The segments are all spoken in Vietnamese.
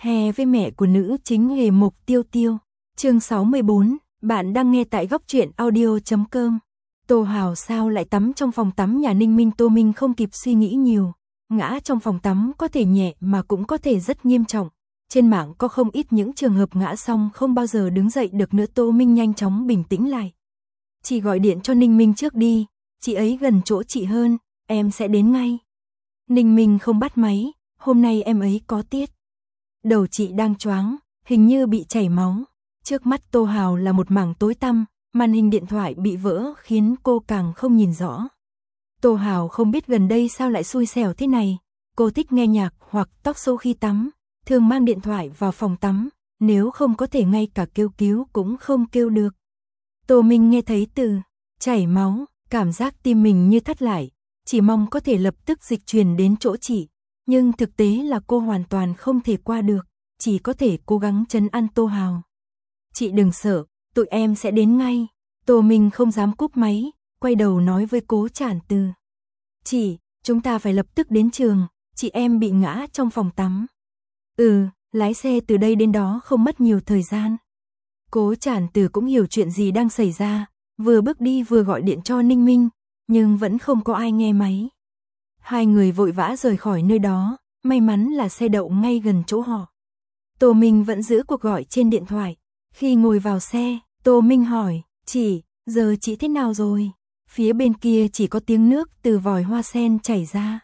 Hè với mẹ của nữ chính Hề Mộc Tiêu Tiêu. Chương 64, bạn đang nghe tại góc truyện audio.com. Tô Hào sao lại tắm trong phòng tắm nhà Ninh Minh? Tô Minh không kịp suy nghĩ nhiều. Ngã trong phòng tắm có thể nhẹ mà cũng có thể rất nghiêm trọng. Trên mạng có không ít những trường hợp ngã xong không bao giờ đứng dậy được nữa. Tô Minh nhanh chóng bình tĩnh lại. Chị gọi điện cho Ninh Minh trước đi, chị ấy gần chỗ chị hơn, em sẽ đến ngay. Ninh Minh không bắt máy, hôm nay em ấy có tiết. Đầu chị đang choáng, hình như bị chảy máu. Trước mắt Tô Hào là một mảng tối tăm, màn hình điện thoại bị vỡ khiến cô càng không nhìn rõ. Tô Hào không biết gần đây sao lại xui xẻo thế này. Cô thích nghe nhạc hoặc talk show khi tắm, thường mang điện thoại vào phòng tắm, nếu không có thể ngay cả kêu cứu cũng không kêu được. Tô Minh nghe thấy từ chảy máu, cảm giác tim mình như thắt lại, chỉ mong có thể lập tức dịch truyền đến chỗ chị. Nhưng thực tế là cô hoàn toàn không thể qua được, chỉ có thể cố gắng trấn an Tô Hào. Chị đừng sợ, tụi em sẽ đến ngay. Tô Minh không dám cúp máy, quay đầu nói với Cố Trản Từ. Chị, chúng ta phải lập tức đến trường, chị em bị ngã trong phòng tắm. Lái xe từ đây đến đó không mất nhiều thời gian. Cố Trản Từ cũng hiểu chuyện gì đang xảy ra, vừa bước đi vừa gọi điện cho Ninh Minh, nhưng vẫn không có ai nghe máy. Hai người vội vã rời khỏi nơi đó, may mắn là xe đậu ngay gần chỗ họ. Tô Minh vẫn giữ cuộc gọi trên điện thoại. Khi ngồi vào xe, Tô Minh hỏi, chị, giờ chị thế nào rồi? Phía bên kia chỉ có tiếng nước từ vòi hoa sen chảy ra.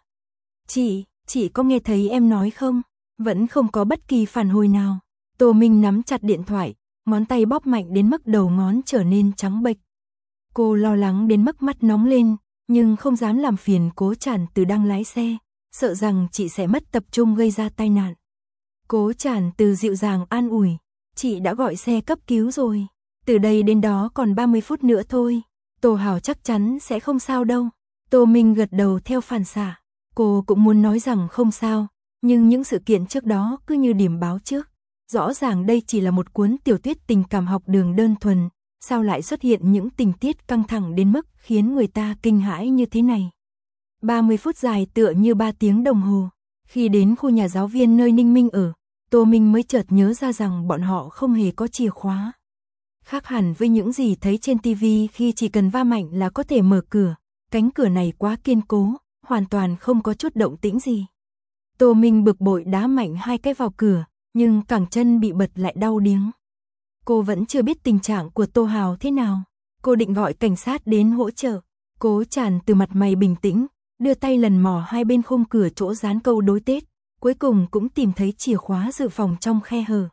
Chị có nghe thấy em nói không? Vẫn không có bất kỳ phản hồi nào. Tô Minh nắm chặt điện thoại, ngón tay bóp mạnh đến mức đầu ngón trở nên trắng bệch. Cô lo lắng đến mức mắt nóng lên, nhưng không dám làm phiền Cố Trản Từ đang lái xe, sợ rằng chị sẽ mất tập trung gây ra tai nạn. Cố Trản Từ dịu dàng an ủi, chị đã gọi xe cấp cứu rồi, từ đây đến đó còn 30 phút nữa thôi, Tô Hào chắc chắn sẽ không sao đâu. Tô Minh gật đầu theo phản xạ, cô cũng muốn nói rằng không sao, nhưng những sự kiện trước đó cứ như điểm báo trước. Rõ ràng đây chỉ là một cuốn tiểu thuyết tình cảm học đường đơn thuần, sao lại xuất hiện những tình tiết căng thẳng đến mức khiến người ta kinh hãi như thế này. 30 phút dài tựa như 3 tiếng đồng hồ. Khi đến khu nhà giáo viên nơi Ninh Minh ở, Tô Minh mới chợt nhớ ra rằng bọn họ không hề có chìa khóa. Khác hẳn với những gì thấy trên TV khi chỉ cần va mạnh là có thể mở cửa, cánh cửa này quá kiên cố, hoàn toàn không có chút động tĩnh gì. Tô Minh bực bội đá mạnh 2 cái vào cửa, nhưng cẳng chân bị bật lại đau điếng. Cô vẫn chưa biết tình trạng của Tô Hào thế nào. Cô định gọi cảnh sát đến hỗ trợ. Cố Trản Từ mặt mày bình tĩnh, đưa tay lần mò hai bên khung cửa chỗ dán câu đối Tết, cuối cùng cũng tìm thấy chìa khóa dự phòng trong khe hở.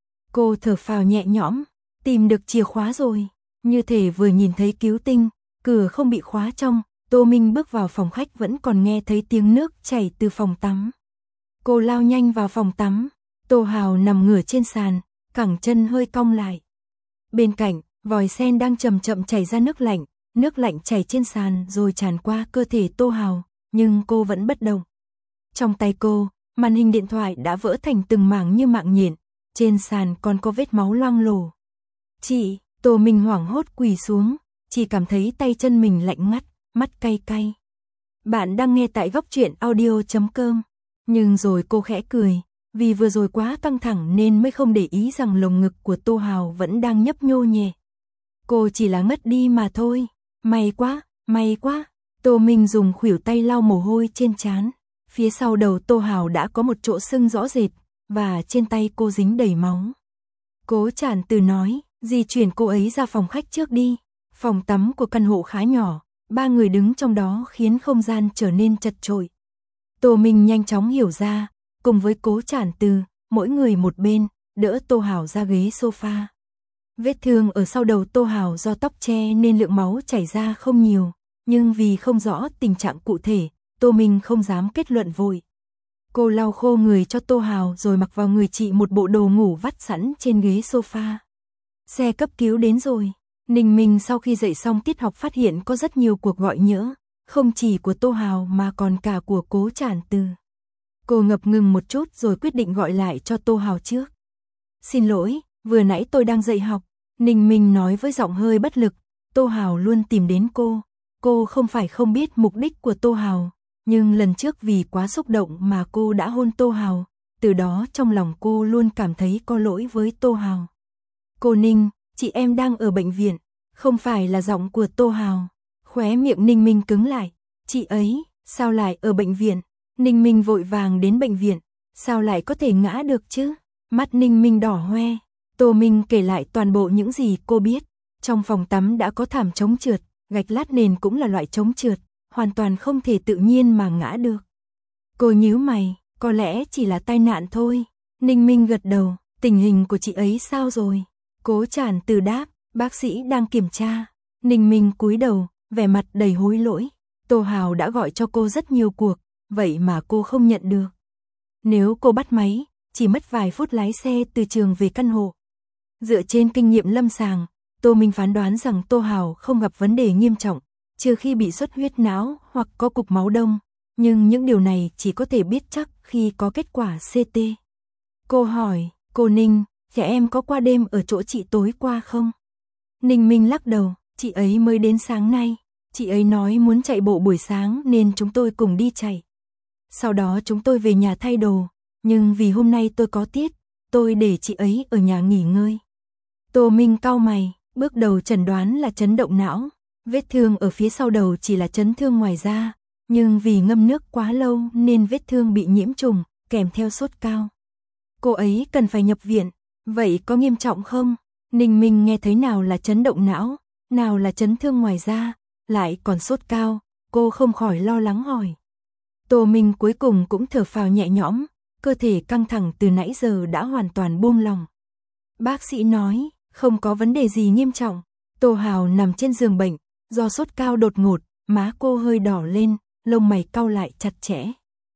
Cô thở phào nhẹ nhõm, tìm được chìa khóa rồi, như thể vừa nhìn thấy cứu tinh, cửa không bị khóa trong. Tô Minh bước vào phòng khách vẫn còn nghe thấy tiếng nước chảy từ phòng tắm. Cô lao nhanh vào phòng tắm, Tô Hào nằm ngửa trên sàn, cẳng chân hơi cong lại. Bên cạnh, vòi sen đang chậm chậm chảy ra nước lạnh chảy trên sàn rồi tràn qua cơ thể Tô Hào, nhưng cô vẫn bất động. Trong tay cô, màn hình điện thoại đã vỡ thành từng mảng như mạng nhện, trên sàn còn có vết máu loang lổ. Chị, Tô Minh hoảng hốt quỳ xuống, chỉ cảm thấy tay chân mình lạnh ngắt, mắt cay cay. Bạn đang nghe tại góc truyện audio.com, nhưng rồi cô khẽ cười. Vì vừa rồi quá căng thẳng nên mới không để ý rằng lồng ngực của Tô Hào vẫn đang nhấp nhô nhẹ. Cô chỉ là ngất đi mà thôi. May quá. Tô Minh dùng khuỷu tay lau mồ hôi trên trán. Phía sau đầu Tô Hào đã có một chỗ sưng rõ rệt, và trên tay cô dính đầy máu. Cố Trản Từ nói, di chuyển cô ấy ra phòng khách trước đi. Phòng tắm của căn hộ khá nhỏ, 3 người đứng trong đó khiến không gian trở nên chật chội. Tô Minh nhanh chóng hiểu ra. Cùng với Cố Trản Từ, mỗi người một bên, đỡ Tô Hào ra ghế sofa. Vết thương ở sau đầu Tô Hào do tóc che nên lượng máu chảy ra không nhiều, nhưng vì không rõ tình trạng cụ thể, Tô Minh không dám kết luận vội. Cô lau khô người cho Tô Hào rồi mặc vào người chị một bộ đồ ngủ vắt sẵn trên ghế sofa. Xe cấp cứu đến rồi. Ninh Minh sau khi dậy xong tiết học phát hiện có rất nhiều cuộc gọi nhỡ, không chỉ của Tô Hào mà còn cả của Cố Trản Từ. Cô ngập ngừng một chút rồi quyết định gọi lại cho Tô Hào trước. Xin lỗi, vừa nãy tôi đang dạy học, Ninh Minh nói với giọng hơi bất lực. Tô Hào luôn tìm đến cô không phải không biết mục đích của Tô Hào, nhưng lần trước vì quá xúc động mà cô đã hôn Tô Hào, từ đó trong lòng cô luôn cảm thấy có lỗi với Tô Hào. Cô Ninh, chị em đang ở bệnh viện, không phải là giọng của Tô Hào. Khóe miệng Ninh Minh cứng lại, chị ấy, sao lại ở bệnh viện? Ninh Minh vội vàng đến bệnh viện, sao lại có thể ngã được chứ? Mắt Ninh Minh đỏ hoe, Tô Minh kể lại toàn bộ những gì cô biết. Trong phòng tắm đã có thảm chống trượt, gạch lát nền cũng là loại chống trượt, hoàn toàn không thể tự nhiên mà ngã được. Cô nhíu mày, có lẽ chỉ là tai nạn thôi. Ninh Minh gật đầu, tình hình của chị ấy sao rồi? Cố Trản Từ đáp, bác sĩ đang kiểm tra. Ninh Minh cúi đầu, vẻ mặt đầy hối lỗi. Tô Hào đã gọi cho cô rất nhiều cuộc, vậy mà cô không nhận được. Nếu cô bắt máy, chỉ mất vài phút lái xe từ trường về căn hộ. Dựa trên kinh nghiệm lâm sàng, Tô Minh phán đoán rằng Tô Hào không gặp vấn đề nghiêm trọng, trừ khi bị xuất huyết não hoặc có cục máu đông. Nhưng những điều này chỉ có thể biết chắc khi có kết quả CT. Cô hỏi, cô Ninh, trẻ em có qua đêm ở chỗ chị tối qua không? Ninh Minh lắc đầu, chị ấy mới đến sáng nay. Chị ấy nói muốn chạy bộ buổi sáng nên chúng tôi cùng đi chạy. Sau đó chúng tôi về nhà thay đồ, nhưng vì hôm nay tôi có tiết, tôi để chị ấy ở nhà nghỉ ngơi. Tô Minh cau mày, bước đầu chẩn đoán là chấn động não. Vết thương ở phía sau đầu chỉ là chấn thương ngoài da, nhưng vì ngâm nước quá lâu nên vết thương bị nhiễm trùng, kèm theo sốt cao. Cô ấy cần phải nhập viện, vậy có nghiêm trọng không? Ninh Minh nghe thấy nào là chấn động não, nào là chấn thương ngoài da, lại còn sốt cao, cô không khỏi lo lắng hỏi. Tô Minh cuối cùng cũng thở phào nhẹ nhõm, cơ thể căng thẳng từ nãy giờ đã hoàn toàn buông lỏng. Bác sĩ nói, không có vấn đề gì nghiêm trọng. Tô Hào nằm trên giường bệnh, do sốt cao đột ngột, má cô hơi đỏ lên, lông mày cau lại chặt chẽ.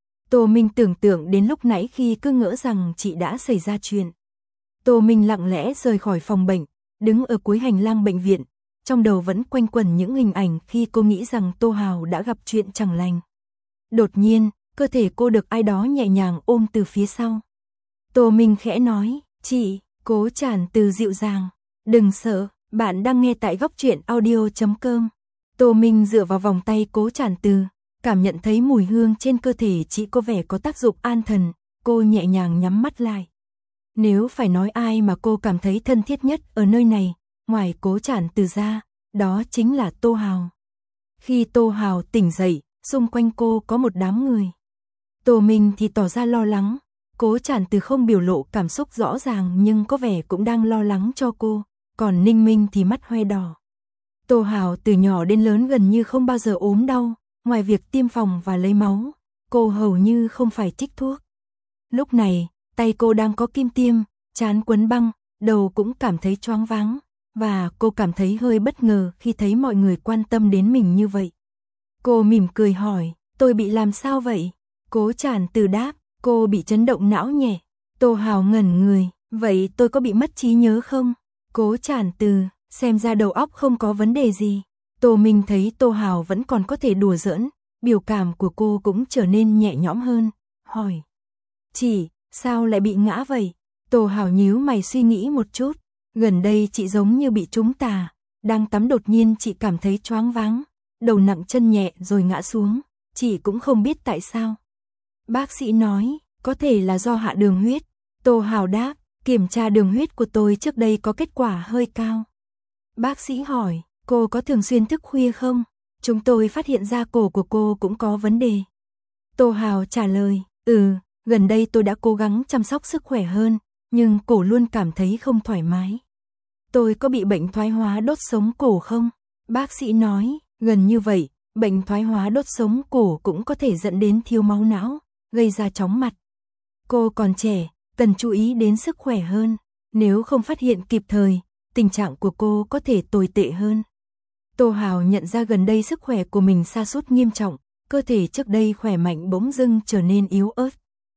Tô Minh tưởng tượng đến lúc nãy khi cứ ngỡ rằng chị đã xảy ra chuyện. Tô Minh lặng lẽ rời khỏi phòng bệnh, đứng ở cuối hành lang bệnh viện, trong đầu vẫn quanh quẩn những hình ảnh khi cô nghĩ rằng Tô Hào đã gặp chuyện chẳng lành. Đột nhiên, cơ thể cô được ai đó nhẹ nhàng ôm từ phía sau. Tô Minh khẽ nói, chị. Cố Trản Từ dịu dàng, đừng sợ, bạn đang nghe tại góc truyện audio.com. Tô Minh dựa vào vòng tay Cố Trản Từ, cảm nhận thấy mùi hương trên cơ thể chị có vẻ có tác dụng an thần, cô nhẹ nhàng nhắm mắt lại. Nếu phải nói ai mà cô cảm thấy thân thiết nhất ở nơi này, ngoài Cố Trản Từ ra, đó chính là Tô Hào. Khi Tô Hào tỉnh dậy, xung quanh cô có một đám người. Tô Minh thì tỏ ra lo lắng. Cố Trản Từ không biểu lộ cảm xúc rõ ràng nhưng có vẻ cũng đang lo lắng cho cô, còn Ninh Minh thì mắt hoe đỏ. Tô Hào từ nhỏ đến lớn gần như không bao giờ ốm đau, ngoài việc tiêm phòng và lấy máu, cô hầu như không phải trích thuốc. Lúc này, tay cô đang có kim tiêm, trán quấn băng, đầu cũng cảm thấy choáng váng, và cô cảm thấy hơi bất ngờ khi thấy mọi người quan tâm đến mình như vậy. Cô mỉm cười hỏi, tôi bị làm sao vậy? Cố Trản Từ đáp, cô bị chấn động não nhẹ. Tô Hào ngẩn người, vậy tôi có bị mất trí nhớ không? Cố Trản Từ, xem ra đầu óc không có vấn đề gì. Tô Minh thấy Tô Hào vẫn còn có thể đùa giỡn, biểu cảm của cô cũng trở nên nhẹ nhõm hơn, hỏi. Chị, sao lại bị ngã vậy? Tô Hào nhíu mày suy nghĩ một chút, gần đây chị giống như bị trúng tà, đang tắm đột nhiên chị cảm thấy choáng váng, đầu nặng chân nhẹ rồi ngã xuống, chị cũng không biết tại sao. Bác sĩ nói, có thể là do hạ đường huyết. Tô Hào đáp, kiểm tra đường huyết của tôi trước đây có kết quả hơi cao. Bác sĩ hỏi, cô có thường xuyên thức khuya không? Chúng tôi phát hiện ra cổ của cô cũng có vấn đề. Tô Hào trả lời, gần đây tôi đã cố gắng chăm sóc sức khỏe hơn, nhưng cổ luôn cảm thấy không thoải mái. Tôi có bị bệnh thoái hóa đốt sống cổ không? Bác sĩ nói, gần như vậy, bệnh thoái hóa đốt sống cổ cũng có thể dẫn đến thiếu máu não, gây ra chóng mặt. Cô còn trẻ, cần chú ý đến sức khỏe hơn, nếu không phát hiện kịp thời, tình trạng của cô có thể tồi tệ hơn. Tô Hào nhận ra gần đây sức khỏe của mình sa sút nghiêm trọng, cơ thể trước đây khỏe mạnh bỗng dưng trở nên yếu ớt.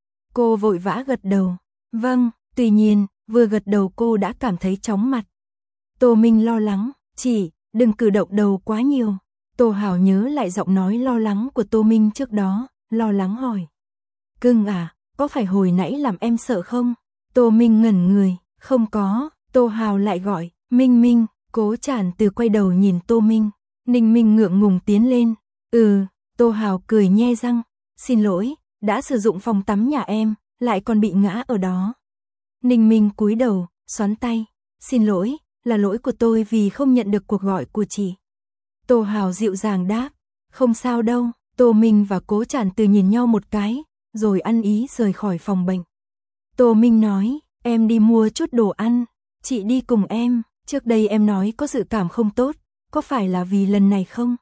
Cô vội vã gật đầu, vâng, tuy nhiên, vừa gật đầu cô đã cảm thấy chóng mặt. Tô Minh lo lắng, chị, đừng cử động đầu quá nhiều. Tô Hào nhớ lại giọng nói lo lắng của Tô Minh trước đó, lo lắng hỏi. Cưng à, có phải hồi nãy làm em sợ không? Tô Minh ngẩn người, không có. Tô Hào lại gọi, Minh Minh. Cố Trản Từ quay đầu nhìn Tô Minh. Ninh Minh ngượng ngùng tiến lên. Tô Hào cười nhe răng, xin lỗi, đã sử dụng phòng tắm nhà em, lại còn bị ngã ở đó. Ninh Minh cúi đầu, xoắn tay, xin lỗi, là lỗi của tôi vì không nhận được cuộc gọi của chị. Tô Hào dịu dàng đáp, không sao đâu. Tô Minh và Cố Trản Từ nhìn nhau một cái, rồi ăn ý rời khỏi phòng bệnh. Tô Minh nói, em đi mua chút đồ ăn, chị đi cùng em, trước đây em nói có dự cảm không tốt, có phải là vì lần này không?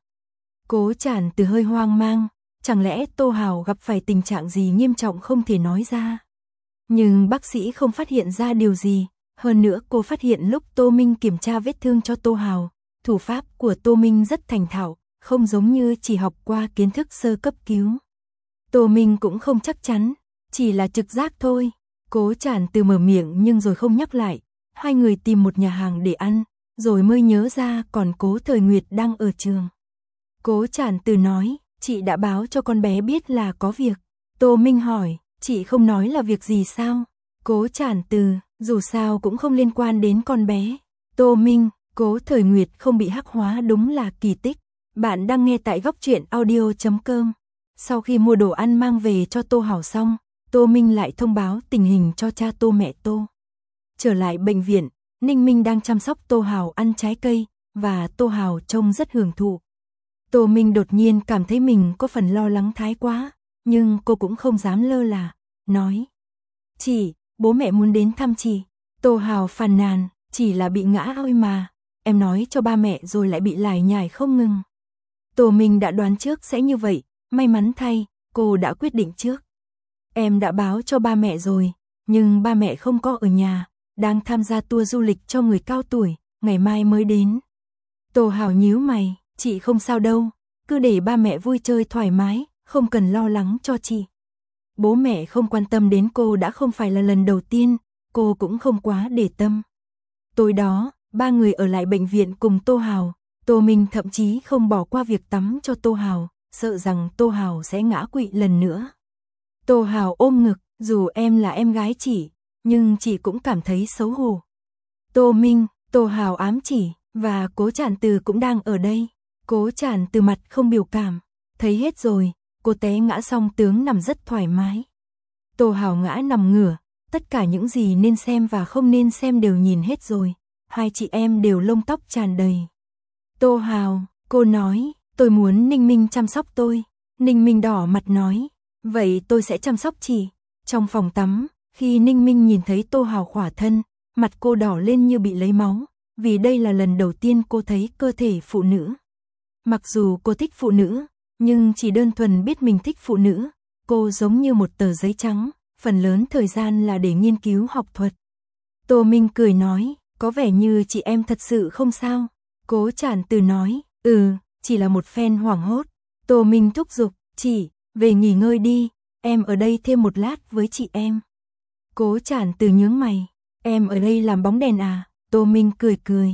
Cố Trản Từ hơi hoang mang, chẳng lẽ Tô Hào gặp phải tình trạng gì nghiêm trọng không thể nói ra. Nhưng bác sĩ không phát hiện ra điều gì, hơn nữa cô phát hiện lúc Tô Minh kiểm tra vết thương cho Tô Hào, thủ pháp của Tô Minh rất thành thạo, không giống như chỉ học qua kiến thức sơ cấp cứu. Tô Minh cũng không chắc chắn, chỉ là trực giác thôi. Cố Trản Từ mở miệng nhưng rồi không nhắc lại, hai người tìm một nhà hàng để ăn, rồi mới nhớ ra còn Cố Thời Nguyệt đang ở trường. Cố Trản Từ nói, chị đã báo cho con bé biết là có việc. Tô Minh hỏi, chị không nói là việc gì sao? Cố Trản Từ, dù sao cũng không liên quan đến con bé. Tô Minh, Cố Thời Nguyệt không bị hắc hóa đúng là kỳ tích. Bạn đang nghe tại Góc Truyện Audio.com. Sau khi mua đồ ăn mang về cho Tô Hào xong, Tô Minh lại thông báo tình hình cho cha Tô mẹ Tô. Trở lại bệnh viện, Ninh Minh đang chăm sóc Tô Hào ăn trái cây, và Tô Hào trông rất hưởng thụ. Tô Minh đột nhiên cảm thấy mình có phần lo lắng thái quá, nhưng cô cũng không dám lơ là, nói. Chị, bố mẹ muốn đến thăm chị. Tô Hào phàn nàn, chỉ là bị ngã thôi mà. Em nói cho ba mẹ rồi lại bị lải nhải không ngừng. Tô Minh đã đoán trước sẽ như vậy, may mắn thay, cô đã quyết định trước. Em đã báo cho ba mẹ rồi, nhưng ba mẹ không có ở nhà, đang tham gia tour du lịch cho người cao tuổi, ngày mai mới đến. Tô Hào nhíu mày, chị không sao đâu, cứ để ba mẹ vui chơi thoải mái, không cần lo lắng cho chị. Bố mẹ không quan tâm đến cô đã không phải là lần đầu tiên, cô cũng không quá để tâm. Tối đó, ba người ở lại bệnh viện cùng Tô Hào, Tô Minh thậm chí không bỏ qua việc tắm cho Tô Hào, sợ rằng Tô Hào sẽ ngã quỵ lần nữa. Tô Hào ôm ngực, dù em là em gái chị, nhưng chị cũng cảm thấy xấu hổ. Tô Minh, Tô Hào ám chỉ, và Cố Trản Từ cũng đang ở đây. Cố Trản Từ mặt không biểu cảm, thấy hết rồi, cô té ngã xong tướng nằm rất thoải mái. Tô Hào ngã nằm ngửa, tất cả những gì nên xem và không nên xem đều nhìn hết rồi, hai chị em đều lông tóc tràn đầy. Tô Hào, cô nói, tôi muốn Ninh Minh chăm sóc tôi. Ninh Minh đỏ mặt nói, vậy tôi sẽ chăm sóc chị. Trong phòng tắm, khi Ninh Minh nhìn thấy Tô Hào khỏa thân, mặt cô đỏ lên như bị lấy máu, vì đây là lần đầu tiên cô thấy cơ thể phụ nữ. Mặc dù cô thích phụ nữ, nhưng chỉ đơn thuần biết mình thích phụ nữ, cô giống như một tờ giấy trắng, phần lớn thời gian là để nghiên cứu học thuật. Tô Minh cười nói, có vẻ như chị em thật sự không sao. Cố Trản Từ nói, chỉ là một phen hoảng hốt. Tô Minh thúc giục, chị, về nghỉ ngơi đi, em ở đây thêm một lát với chị em. Cố Trản Từ nhướng mày, em ở đây làm bóng đèn à? Tô Minh cười cười.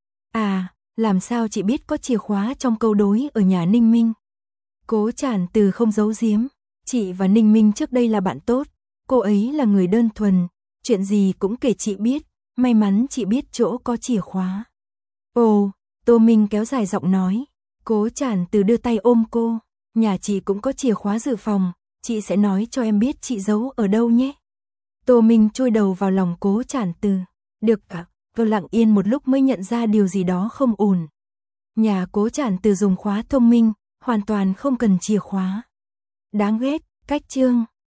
À, làm sao chị biết có chìa khóa trong câu đối ở nhà Ninh Minh? Cố Trản Từ không giấu giếm, chị và Ninh Minh trước đây là bạn tốt, cô ấy là người đơn thuần, chuyện gì cũng kể chị biết, may mắn chị biết chỗ có chìa khóa. Ồ, Tô Minh kéo dài giọng nói, Cố Trản Từ đưa tay ôm cô, nhà chị cũng có chìa khóa dự phòng, chị sẽ nói cho em biết chị giấu ở đâu nhé. Tô Minh chui đầu vào lòng Cố Trản Từ, được ạ, cô lặng yên một lúc mới nhận ra điều gì đó không ổn. Nhà Cố Trản Từ dùng khóa thông minh, hoàn toàn không cần chìa khóa. Đáng ghét, cách chương.